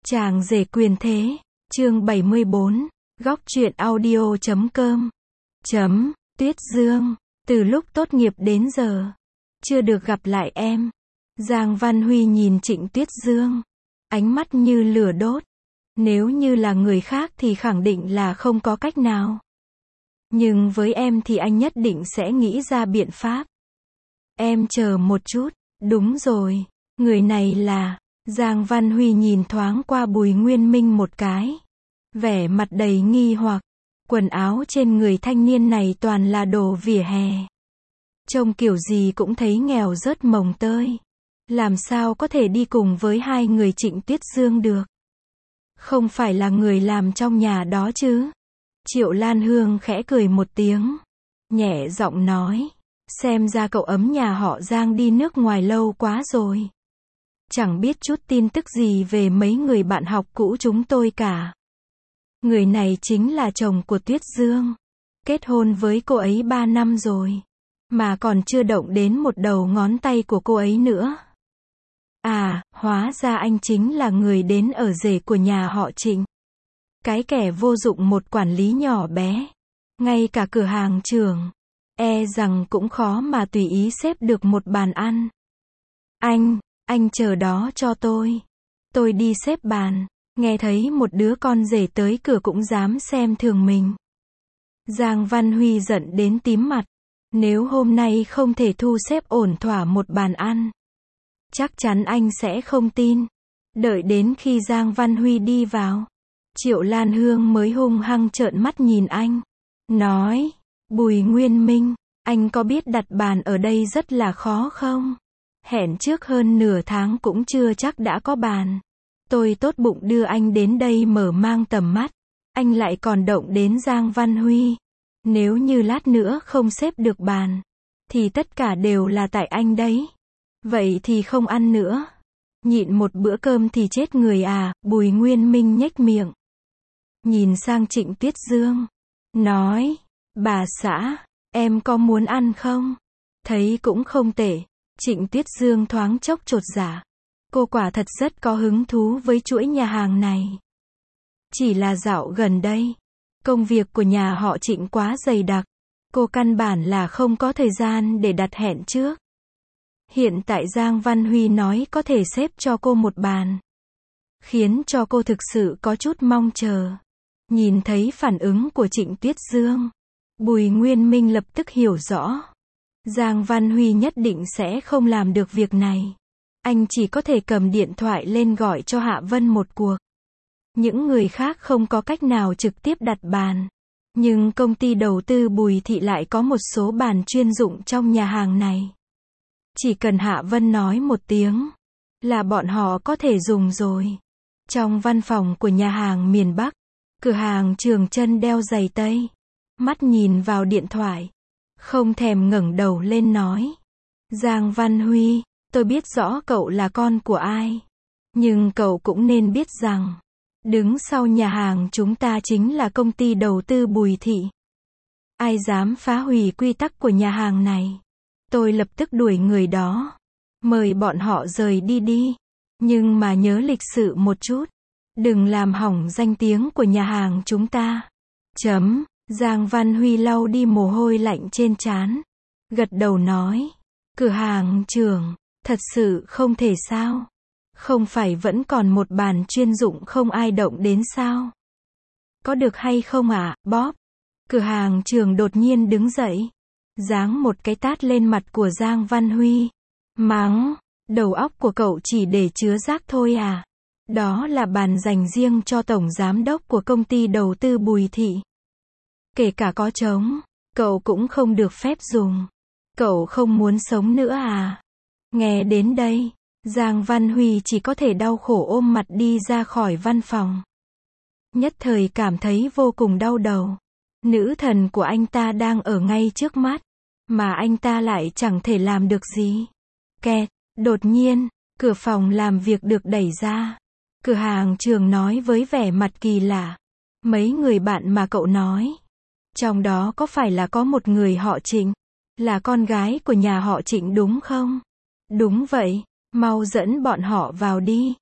Chàng rể quyền thế, chương 74, góc truyện audio.com. Tuyết Dương, từ lúc tốt nghiệp đến giờ, chưa được gặp lại em. Giang Văn Huy nhìn Trịnh Tuyết Dương, ánh mắt như lửa đốt. Nếu như là người khác thì khẳng định là không có cách nào. Nhưng với em thì anh nhất định sẽ nghĩ ra biện pháp. Em chờ một chút, đúng rồi, người này là... Giang Văn Huy nhìn thoáng qua Bùi Nguyên Minh một cái. Vẻ mặt đầy nghi hoặc, quần áo trên người thanh niên này toàn là đồ vỉa hè. Trông kiểu gì cũng thấy nghèo rớt mồng tơi. Làm sao có thể đi cùng với hai người Trịnh Tuyết Dương được? Không phải là người làm trong nhà đó chứ? Triệu Lan Hương khẽ cười một tiếng, nhẹ giọng nói, xem ra cậu ấm nhà họ Giang đi nước ngoài lâu quá rồi. Chẳng biết chút tin tức gì về mấy người bạn học cũ chúng tôi cả. Người này chính là chồng của Tuyết Dương. Kết hôn với cô ấy 3 năm rồi. Mà còn chưa động đến một đầu ngón tay của cô ấy nữa. À, hóa ra anh chính là người đến ở rể của nhà họ Trịnh. Cái kẻ vô dụng một quản lý nhỏ bé. Ngay cả cửa hàng trưởng. E rằng cũng khó mà tùy ý xếp được một bàn ăn. Anh chờ đó cho tôi. Tôi đi xếp bàn. Nghe thấy một đứa con rể tới cửa cũng dám xem thường mình. Giang Văn Huy giận đến tím mặt. Nếu hôm nay không thể thu xếp ổn thỏa một bàn ăn, chắc chắn anh sẽ không tin. Đợi đến khi Giang Văn Huy đi vào, Triệu Lan Hương mới hung hăng trợn mắt nhìn anh. Nói, Bùi Nguyên Minh, anh có biết đặt bàn ở đây rất là khó không? Hẹn trước hơn nửa tháng cũng chưa chắc đã có bàn. Tôi tốt bụng đưa anh đến đây mở mang tầm mắt. Anh lại còn động đến Giang Văn Huy. Nếu như lát nữa không xếp được bàn, thì tất cả đều là tại anh đấy. Vậy thì không ăn nữa. Nhịn một bữa cơm thì chết người à? Bùi Nguyên Minh nhếch miệng. Nhìn sang Trịnh Tuyết Dương. Nói, bà xã, em có muốn ăn không? Thấy cũng không tệ. Trịnh Tuyết Dương thoáng chốc chột dạ. Cô quả thật rất có hứng thú với chuỗi nhà hàng này. Chỉ là dạo gần đây, công việc của nhà họ Trịnh quá dày đặc. Cô căn bản là không có thời gian để đặt hẹn trước. Hiện tại Giang Văn Huy nói có thể xếp cho cô một bàn, khiến cho cô thực sự có chút mong chờ. Nhìn thấy phản ứng của Trịnh Tuyết Dương, Bùi Nguyên Minh lập tức hiểu rõ. Giang Văn Huy nhất định sẽ không làm được việc này. Anh chỉ có thể cầm điện thoại lên gọi cho Hạ Vân một cuộc. Những người khác không có cách nào trực tiếp đặt bàn. Nhưng công ty đầu tư Bùi Thị lại có một số bàn chuyên dụng trong nhà hàng này. Chỉ cần Hạ Vân nói một tiếng, là bọn họ có thể dùng rồi. Trong văn phòng của nhà hàng miền Bắc, cửa hàng Trường Chân đeo giày Tây. Mắt nhìn vào điện thoại, không thèm ngẩng đầu lên nói. Giang Văn Huy, tôi biết rõ cậu là con của ai. Nhưng cậu cũng nên biết rằng, đứng sau nhà hàng chúng ta chính là công ty đầu tư Bùi Thị. Ai dám phá hủy quy tắc của nhà hàng này, tôi lập tức đuổi người đó. Mời bọn họ rời đi đi. Nhưng mà nhớ lịch sự một chút. Đừng làm hỏng danh tiếng của nhà hàng chúng ta. Giang Văn Huy lau đi mồ hôi lạnh trên trán. Gật đầu nói. Cửa hàng trưởng, thật sự không thể sao? Không phải vẫn còn một bàn chuyên dụng không ai động đến sao? Có được hay không ạ, Bob? Cửa hàng trưởng đột nhiên đứng dậy, giáng một cái tát lên mặt của Giang Văn Huy. Mắng, đầu óc của cậu chỉ để chứa rác thôi à? Đó là bàn dành riêng cho tổng giám đốc của công ty đầu tư Bùi Thị. Kể cả có trống, cậu cũng không được phép dùng. Cậu không muốn sống nữa à? Nghe đến đây, Giang Văn Huy chỉ có thể đau khổ ôm mặt đi ra khỏi văn phòng. Nhất thời cảm thấy vô cùng đau đầu. Nữ thần của anh ta đang ở ngay trước mắt, mà anh ta lại chẳng thể làm được gì. Kẹt, đột nhiên, cửa phòng làm việc được đẩy ra. Cửa hàng Trường nói với vẻ mặt kỳ lạ. Mấy người bạn mà cậu nói, trong đó có phải là có một người họ Trịnh, là con gái của nhà họ Trịnh đúng không? Đúng vậy, mau dẫn bọn họ vào đi.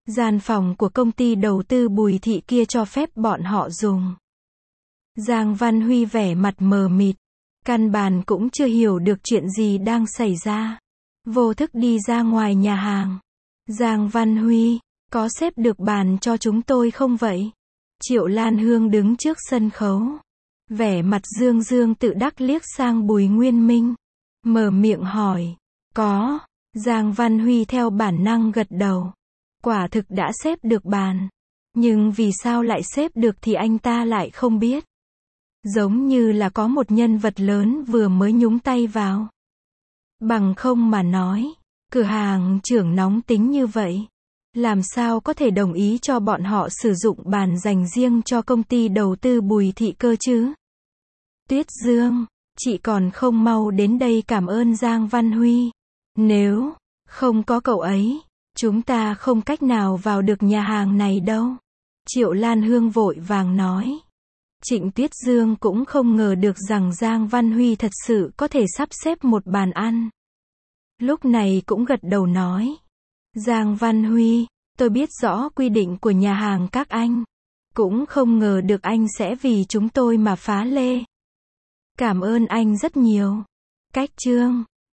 Gian phòng của công ty đầu tư Bùi Thị kia cho phép bọn họ dùng. Giang Văn Huy vẻ mặt mờ mịt, căn bản cũng chưa hiểu được chuyện gì đang xảy ra. Vô thức đi ra ngoài nhà hàng. Giang Văn Huy, có xếp được bàn cho chúng tôi không vậy? Triệu Lan Hương đứng trước sân khấu. Vẻ mặt dương dương tự đắc liếc sang Bùi Nguyên Minh. Mở miệng hỏi. Có. Giang Văn Huy theo bản năng gật đầu. Quả thực đã xếp được bàn. Nhưng vì sao lại xếp được thì anh ta lại không biết. Giống như là có một nhân vật lớn vừa mới nhúng tay vào. Bằng không mà nói, cửa hàng trưởng nóng tính như vậy. Làm sao có thể đồng ý cho bọn họ sử dụng bàn dành riêng cho công ty đầu tư Bùi Thị cơ chứ? Tuyết Dương, chị còn không mau đến đây cảm ơn Giang Văn Huy. Nếu không có cậu ấy, chúng ta không cách nào vào được nhà hàng này đâu. Triệu Lan Hương vội vàng nói. Trịnh Tuyết Dương cũng không ngờ được rằng Giang Văn Huy thật sự có thể sắp xếp một bàn ăn. Lúc này cũng gật đầu nói. Giang Văn Huy, tôi biết rõ quy định của nhà hàng các anh. Cũng không ngờ được anh sẽ vì chúng tôi mà phá lê. Cảm ơn anh rất nhiều. Cách Trương.